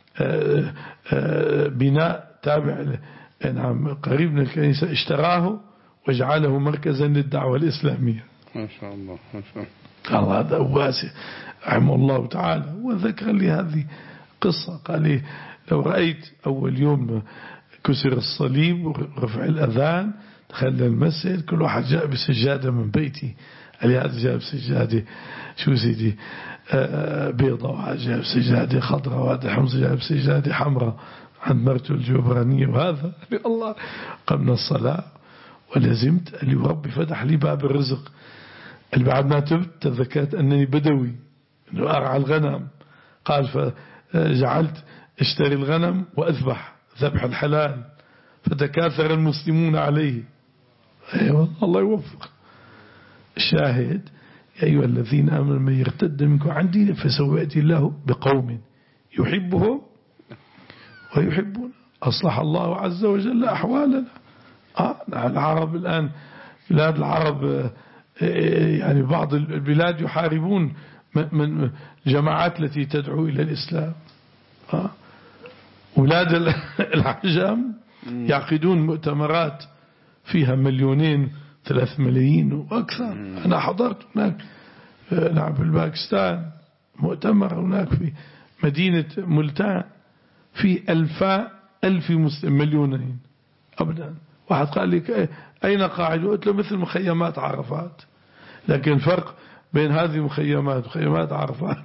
بناء تابع نعم قريب من الكنيسة اشتراه وجعله مركزا للدعوة الإسلامية. ما شاء الله ما شاء الله. الله هذا واسع رحمه الله تعالى. وذكر لي هذه قصة قال لي لو رأيت أول يوم كسر الصليب ورفع الأذان دخلنا المسجد كل واحد جاء بسجادة من بيتي. اللي هذا جاء بسجادة شو سيدي بيضة وهذا جاء بسجادة خضراء وهذا حمص جاء بسجادة حمراء عند مرته الجبرانية. وهذا الله قمنا الصلاة ولزمت اللي ربي فتح لي باب الرزق. اللي بعد ما تبت تذكرت أنني بدوي أنه أرعى الغنم. قال فجعلت اشتري الغنم وأذبح ذبح الحلال فتكاثر المسلمون عليه. أيوة الله يوفق. الشاهد يا أيها الذين آمنوا من يرتد منكم عن دينه فسوف يأتي الله بقوم يحبهم ويحبون. أصلح الله عز وجل أحوالنا. آه العرب الآن بلاد العرب يعني بعض البلاد يحاربون من الجماعات التي تدعو إلى الإسلام. آه ولاد العجم يعقدون مؤتمرات فيها مليونين ثلاث ملايين وأكثر. أنا حضرت هناك نعم في الباكستان مؤتمر هناك في مدينة ملتان في ألفا ألف مسلم مليونين أبدا. واحد قال لي أين قاعد؟ قلت له مثل مخيمات عرفات لكن فرق بين هذه مخيمات مخيمات عرفات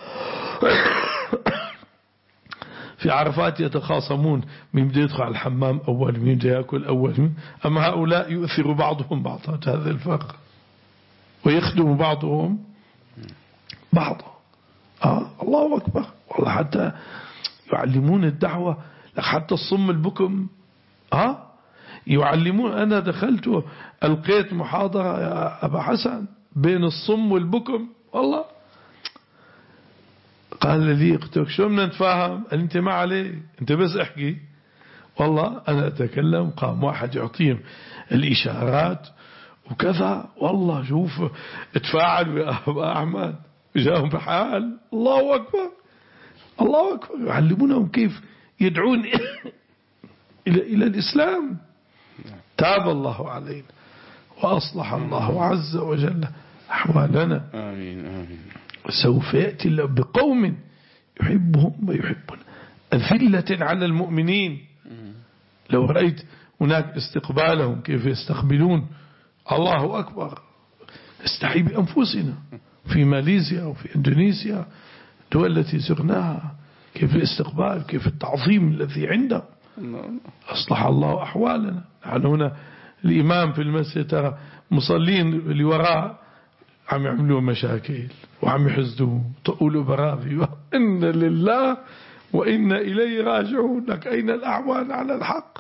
في عرفات يتخاصمون من بده يدخل على الحمام أول من بده يأكل أول. أما هؤلاء يؤثر بعضهم بعضا. هذا الفرق ويخدم بعضهم بعضا. آه الله أكبر. والله حتى يعلمون الدعوة حتى الصم البكم. آه يعلمون. أنا دخلت ألقيت محاضرة يا أبا حسن بين الصم والبكم والله. قال لي قلت شو بدنا نتفاهم؟ قال انت ما عليه انت بس احكي. والله انا اتكلم قام واحد يعطيهم الاشارات وكذا. والله شوف اتفاعل يا ابا احمد جاهم بحال. الله اكبر الله اكبر. يعلمونهم كيف يدعون الى الى الاسلام. تاب الله علينا واصلح الله عز وجل احوالنا. امين امين. سوف يأتي الله بقوم يحبهم ويحبون أذلة على المؤمنين. لو رأيت هناك استقبالهم كيف يستقبلون. الله أكبر. استحي بأنفسنا في ماليزيا وفي إندونيسيا دول التي زرناها كيف الاستقبال كيف التعظيم الذي عنده. أصلح الله أحوالنا. نحن هنا الإمام في المسجد ترى مصلين اللي وراء عم يعملوا مشاكل وعم يحزدوا طقولوا براغي. إن لله وإنا إليه راجعون. لك أين الأعوان على الحق؟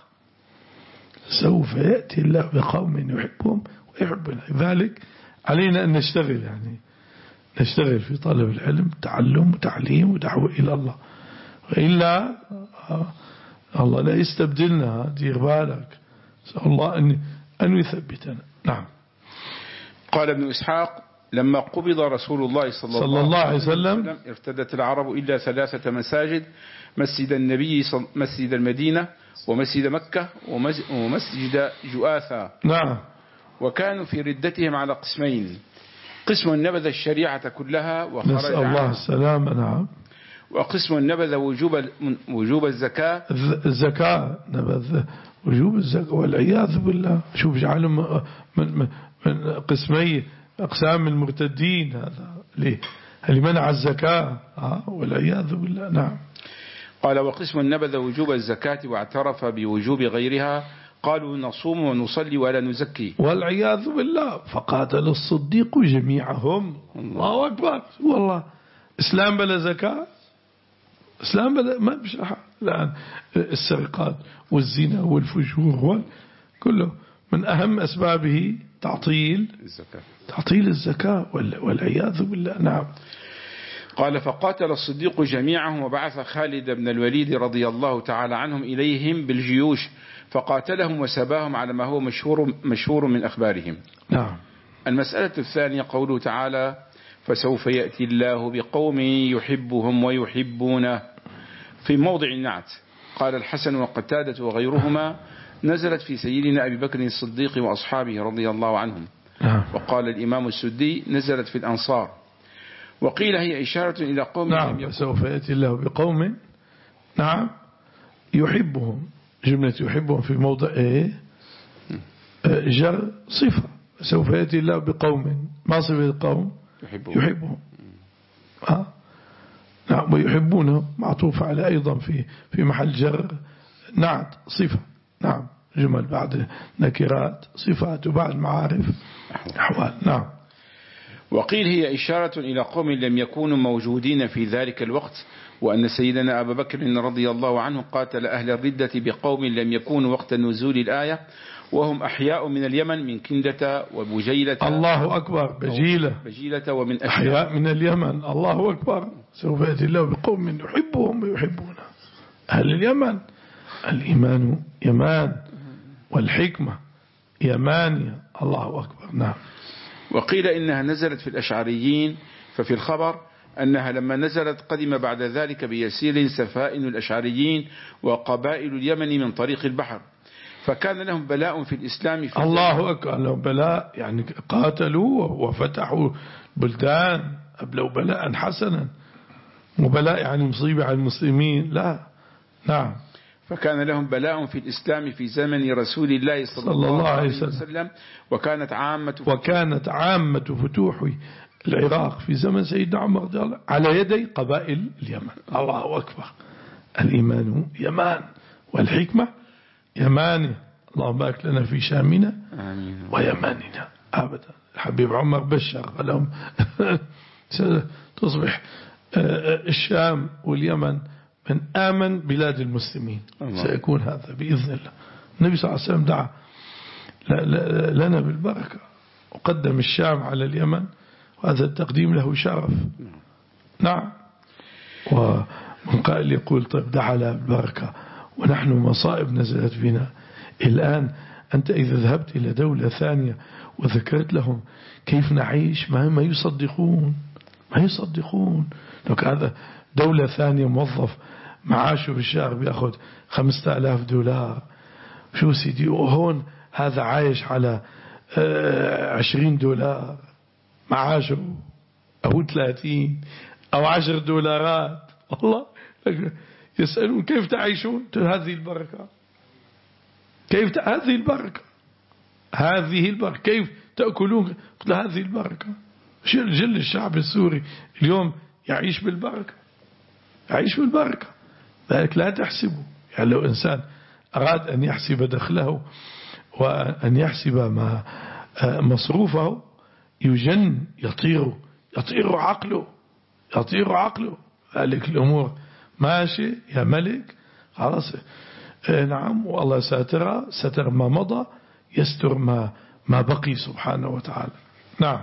سوف يأتي الله بقوم يحبهم ويحبون. لذلك علينا أن نشتغل، يعني نشتغل في طلب العلم، تعلم وتعليم ودعوة إلى الله، وإلا الله لا يستبدلنا. دير بالك، سأل الله أن أن يثبتنا. نعم. قال ابن إسحاق: لما قبض رسول الله صلى, صلى الله عليه وسلم ارتدت العرب إلا ثلاثة مساجد: مسجد النبي مسجد المدينة، ومسجد مكة، ومسجد جؤاثا. نعم. وكانوا في ردتهم على قسمين: قسم نبذ الشريعة كلها وخرج نسأل الله السلامة. نعم. وقسم نبذ وجوب وجوب الزكاة الزكاة نبذ وجوب الزكاة والعياذ بالله. شوف جعلهم من من قسمي أقسام المرتدين. هذا ليه؟ اللي منع الزكاة والعياذ بالله. نعم. قال: وقسم نبذ وجوب الزكاة واعترف بوجوب غيرها، قالوا: نصوم ونصلي ولا نزكي، والعياذ بالله. فقاتل الصديق جميعهم. الله أكبر. والله إسلام بلا زكاة، إسلام بلا ما بشرح. الآن السرقات والزنا والفجور كله من أهم أسبابه تعطيل الزكاة تعطيل الزكاة والعياذ بالله. نعم. قال: فقاتل الصديق جميعهم وبعث خالد بن الوليد رضي الله تعالى عنهم إليهم بالجيوش، فقاتلهم وسباهم على ما هو مشهور, مشهور من أخبارهم. نعم. المسألة الثانية قوله تعالى: فسوف يأتي الله بقوم يحبهم ويحبونه، في موضع النعت. قال الحسن وقتادة وغيرهما: نزلت في سيدنا أبي بكر الصديق وأصحابه رضي الله عنهم. نعم. وقال الإمام السدي: نزلت في الأنصار. وقيل هي إشارة إلى قوم. نعم. سوف يأتي الله بقوم. نعم. يحبهم. جملة يحبهم في موضع إيه؟ جر صفة. سوف يأتي الله بقوم، ما صفة القوم؟ يحبهم, يحبهم. ها؟ نعم. ويحبونه معطوف على أيضا في في محل جر نعت صفة. نعم. جمل بعد نكرات صفات وبعد معارف أحوال. نعم. وقيل هي إشارة إلى قوم لم يكونوا موجودين في ذلك الوقت، وأن سيدنا أبا بكر رضي الله عنه قاتل أهل الردة بقوم لم يكونوا وقت نزول الآية، وهم أحياء من اليمن من كندة وبجيلة. الله أكبر. بجيلة بجيلة ومن أحياء من اليمن. الله أكبر. سوف يأتي الله بقوم يحبهم ويحبونه. أهل اليمن. الإيمان يمان والحكمة يمانية. الله أكبر. نعم. وقيل إنها نزلت في الأشعريين، ففي الخبر أنها لما نزلت قدم بعد ذلك بيسير سفائن الأشعريين وقبائل اليمن من طريق البحر، فكان لهم بلاء في الإسلام في الله أكبر. لهم بلاء يعني قاتلوا وفتحوا بلدان، أبلوا بلاء حسنا. وبلاء يعني مصيبة على المسلمين لا. نعم. فكان لهم بلاء في الإسلام في زمن رسول الله صلى, صلى الله عليه وسلم, وسلم وكانت عامة وكانت عامة فتوح العراق في زمن سيدنا عمر على يدي قبائل اليمن. الله أكبر. الإيمان يمان والحكمة يماني. اللهم بارك لنا في شامنا آمين. ويماننا أبدا. الحبيب عمر بشر لهم تصبح الشام واليمن من آمن بلاد المسلمين. الله. سيكون هذا بإذن الله. النبي صلى الله عليه وسلم دعا لنا بالبركة وقدم الشام على اليمن، وهذا التقديم له شرف. نعم. ومن قائل يقول طيب دعا لنا بالبركة ونحن مصائب نزلت بنا. الآن أنت إذا ذهبت إلى دولة ثانية وذكرت لهم كيف نعيش ما ما يصدقون ما يصدقون. لو هذا دولة ثانية موظف معاشه في الشهر بيأخذ خمسة آلاف دولار، شو سيدي، وهون هذا عايش على عشرين دولار معاشه، أو ثلاثين أو عشر دولارات. والله يسألون كيف تعيشون؟ هذه البركة. كيف ت... هذه البركة هذه البركة كيف تأكلون؟ قلت هذه البركة. جل, جل الشعب السوري اليوم يعيش بالبركة يعيش بالبركة. ذلك لا تحسبه. يعني لو إنسان أراد أن يحسب دخله وأن يحسب ما مصروفه يجن يطير يطير عقله يطير عقله. ذلك الأمور ماشي يا ملك خلاص. نعم والله ساتر ستر ما مضى يستر ما ما بقي سبحانه وتعالى. نعم.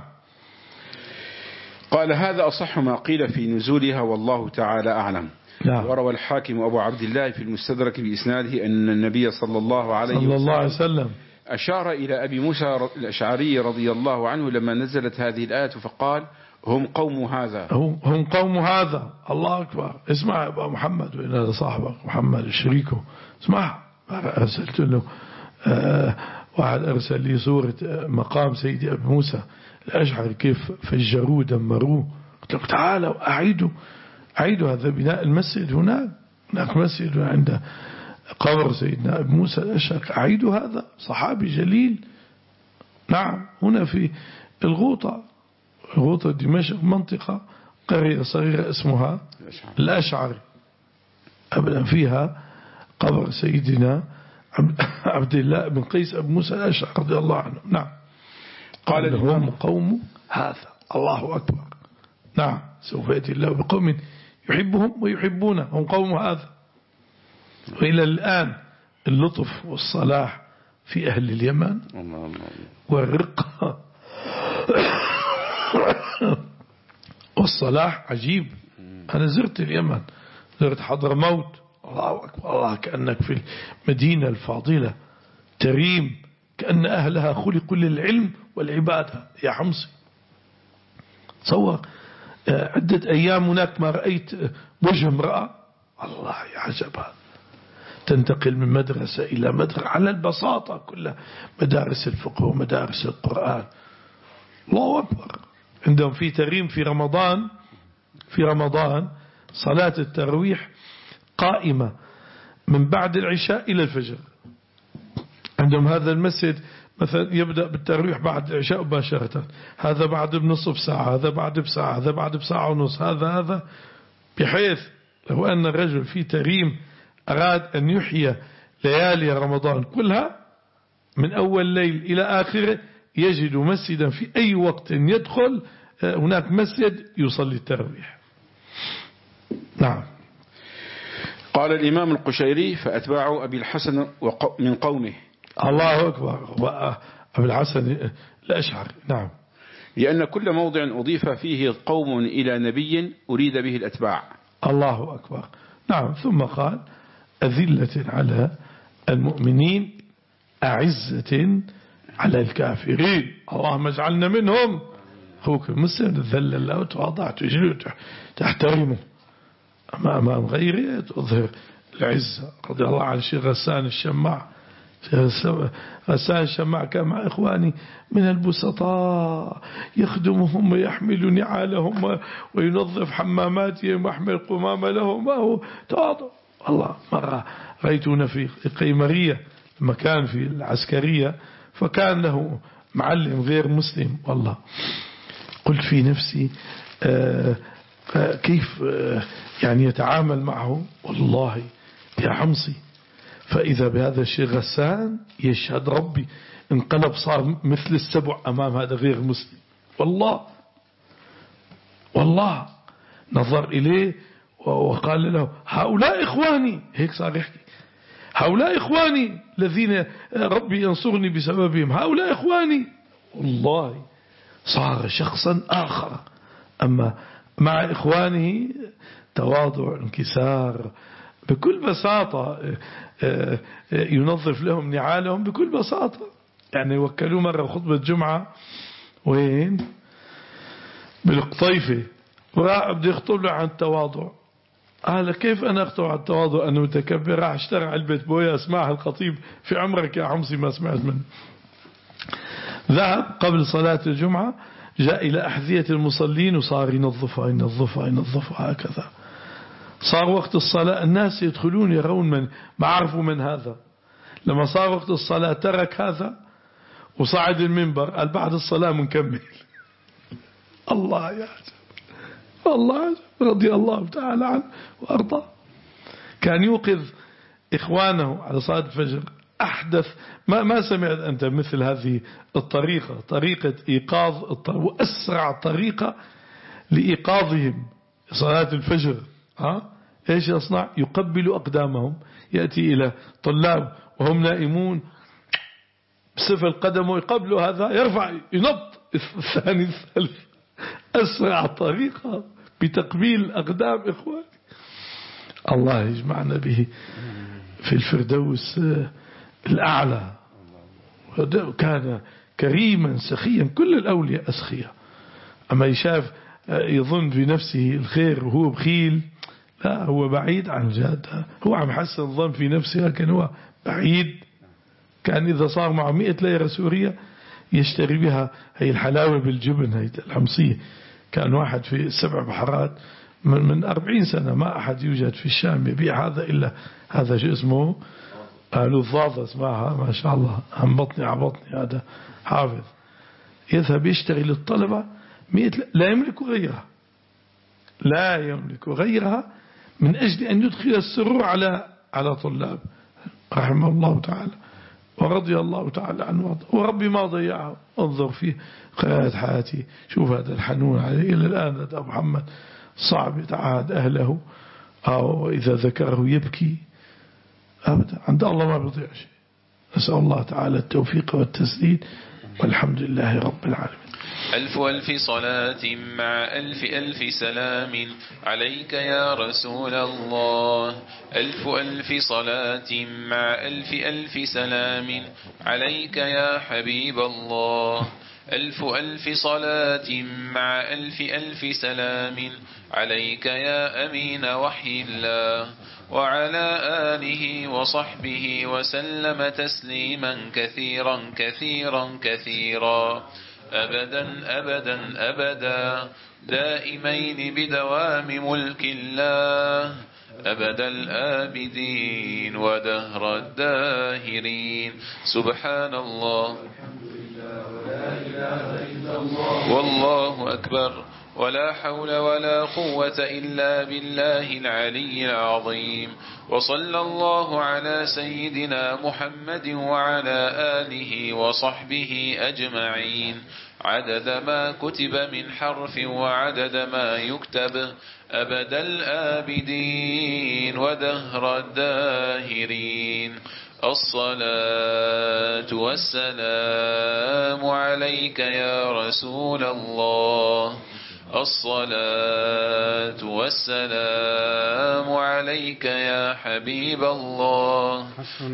قال هذا أصح ما قيل في نزولها والله تعالى أعلم. نعم. وروى الحاكم أبو عبد الله في المستدرك بإسناده أن النبي صلى الله عليه صلى الله عليه وسلم أشار إلى أبي موسى الأشعري رضي الله عنه لما نزلت هذه الآية فقال هم قوم هذا هم قوم هذا. الله أكبر. اسمع يا أبا محمد، وإن هذا صاحبك محمد شريكه. اسمع، أرسلت له آه واحد أرسل لي صورة مقام سيدي أبي موسى الأشعري كيف فجروه دمروه. قلت له تعالوا أعيدوا أعيدوا هذا بناء المسجد هناك هناك مسجد عند قبر سيدنا أبي موسى الأشعري. أعيدوا هذا صحابي جليل. نعم. هنا في الغوطة الغوطة دمشق منطقة قرية صغيرة اسمها الأشعري أبدا فيها قبر سيدنا عبد الله بن قيس أبي موسى الأشعري رضي الله عنه. نعم. قال لهم قوم هذا. الله أكبر. نعم. سوف يأتي الله بقوم يحبهم ويحبونه هم قوم هذا. وإلى الآن اللطف والصلاح في أهل اليمن والرقة والصلاح عجيب. أنا زرت اليمن، زرت حضرموت. الله أكبر. الله كأنك في المدينة الفاضلة تريم، كأن أهلها خلقوا للعلم والعبادة يا حمصي. تصور عدة أيام هناك ما رأيت وجه امرأة. الله يا عجبها. تنتقل من مدرسة إلى مدرسة على البساطة كلها، مدارس الفقه ومدارس القرآن. الله أكبر. عندهم في تريم في رمضان في رمضان صلاة التراويح قائمة من بعد العشاء إلى الفجر. عندهم هذا المسجد مثلا يبدأ بالتراويح بعد العشاء مباشرة، هذا بعد بنصف ساعة، هذا بعد بساعة، هذا بعد بساعة ونص، هذا هذا بحيث لو أن الرجل في تريم أراد أن يحيي ليالي رمضان كلها من أول ليل إلى آخره يجد مسجدا في أي وقت يدخل هناك مسجد يصلي التراويح. نعم. قال الإمام القشيري فأتباع أبي الحسن من قومه. الله أكبر. أبي الحسن الأشعري. نعم. لأن كل موضع أضيف فيه قوم إلى نبي أريد به الأتباع. الله أكبر. نعم. ثم قال أذلة على المؤمنين أعزة على الكافرين. اللهم اجعلنا منهم. أخوك المسلم تذلل الله وتواضع تجلد تحترمه أمام غيره تظهر العزة. رضي الله عن الشيخ غسان الشماع. غسان الشماع كان مع إخواني من البسطاء يخدمهم ويحمل نعالهم وينظف حماماتهم ويحمل قمام لهم وهو تواضع. الله مرة رأيتنا في قيمرية مكان في العسكرية فكان له معلم غير مسلم. والله قلت في نفسي آآ آآ كيف آآ يعني يتعامل معه. والله يا حمصي فإذا بهذا الشيء غسان يشهد ربي انقلب صار مثل السبع أمام هذا غير مسلم. والله والله نظر إليه وقال له هؤلاء إخواني. هيك صار يحكي هؤلاء إخواني الذين ربي ينصرني بسببهم هؤلاء إخواني. والله صار شخصا آخر. أما مع إخوانه تواضع انكسار بكل بساطة. ينظف لهم نعالهم بكل بساطة. يعني وكلوا مرة خطبة جمعة وين بالقطيفة وراح بدي يخطب له عن التواضع. قال كيف أنا أخطب عن التواضع أنا متكبر. راح اشترى علبة بويا اسمعها الخطيب في عمرك يا حمصي ما سمعت منه. ذهب قبل صلاة الجمعة جاء إلى أحذية المصلين وصار ينظفها ينظفها ينظفها هكذا. صار وقت الصلاة الناس يدخلون يرون من ما عرفوا من هذا. لما صار وقت الصلاة ترك هذا وصعد المنبر قال بعد الصلاة منكمل. الله يا عجب. الله رضي الله تعالى عنه وأرضاه. كان يوقظ إخوانه على صلاة الفجر. أحدث ما ما سمعت أنت مثل هذه الطريقة طريقة إيقاظ وأسرع طريقة لإيقاظهم صلاة الفجر. ها إيش يصنع؟ يقبل أقدامهم، يأتي إلى طلاب وهم نائمون بسفل قدمه يقبلوا هذا، يرفع ينط الثاني الثالث، أسرع طريقة بتقبيل أقدام إخواني. الله يجمعنا به في الفردوس الأعلى. كان كريما سخيا، كل الأولياء أسخيا، أما يشاف يظن في نفسه الخير وهو بخيل، لا هو بعيد عن الجادة، هو عم حسن الظن في نفسه لكن هو بعيد. كان إذا صار معه مئة ليرة سورية يشتري بها هي الحلاوة بالجبن، هي الحمصية. كان واحد في سبع بحرات من, من أربعين سنة ما أحد يوجد في الشام يبيع هذا إلا هذا شو اسمه، قالوا الضاضة اسمها، ما شاء الله، هم بطني عبطني، هذا حافظ. يذهب يشتري للطلبة مئة، لا يملك غيرها، لا يملك غيرها من أجل أن يدخل السرور على على طلاب، رحمه الله تعالى ورضي الله تعالى عنه، وربي ما ضيعه. انظر فيه خيرات حياتي، شوف هذا الحنون عليه إلى الآن. هذا أبو محمد صعب يتعاهد أهله، أو إذا ذكره يبكي أبدا، عند الله ما بيضيع شيء. نسأل الله تعالى التوفيق والتسديد، والحمد لله رب العالمين. ألف ألف صلاة مع ألف ألف سلام عليك يا رسول الله. ألف ألف صلاة مع ألف ألف سلام عليك يا حبيب الله. ألف ألف صلاة مع ألف ألف سلام عليك يا أمين وحي الله، وعلى آله وصحبه وسلم تسليما كثيرا كثيرا كثيرا، أبدا أبدا أبدا، دائمين بدوام ملك الله، أبد الآبدين ودهر الداهرين. سبحان الله والله أكبر، ولا حول ولا قوة إلا بالله العلي العظيم. وصلى الله على سيدنا محمد وعلى آله وصحبه أجمعين، عدد ما كتب من حرف وعدد ما يكتب، أبد الآبدين ودهر الداهرين. الصلاة والسلام عليك يا رسول الله. الصلاة والسلام عليك يا حبيب الله.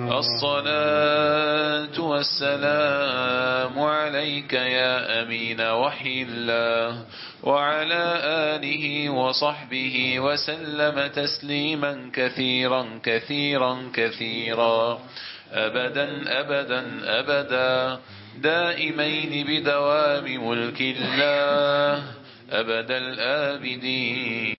الصلاة والسلام عليك يا أمين وحي الله، وعلى آله وصحبه وسلم تسليما كثيرا كثيرا كثيرا، أبدا أبدا أبدا، دائمين بدوام ملك الله، أبد الآبدين.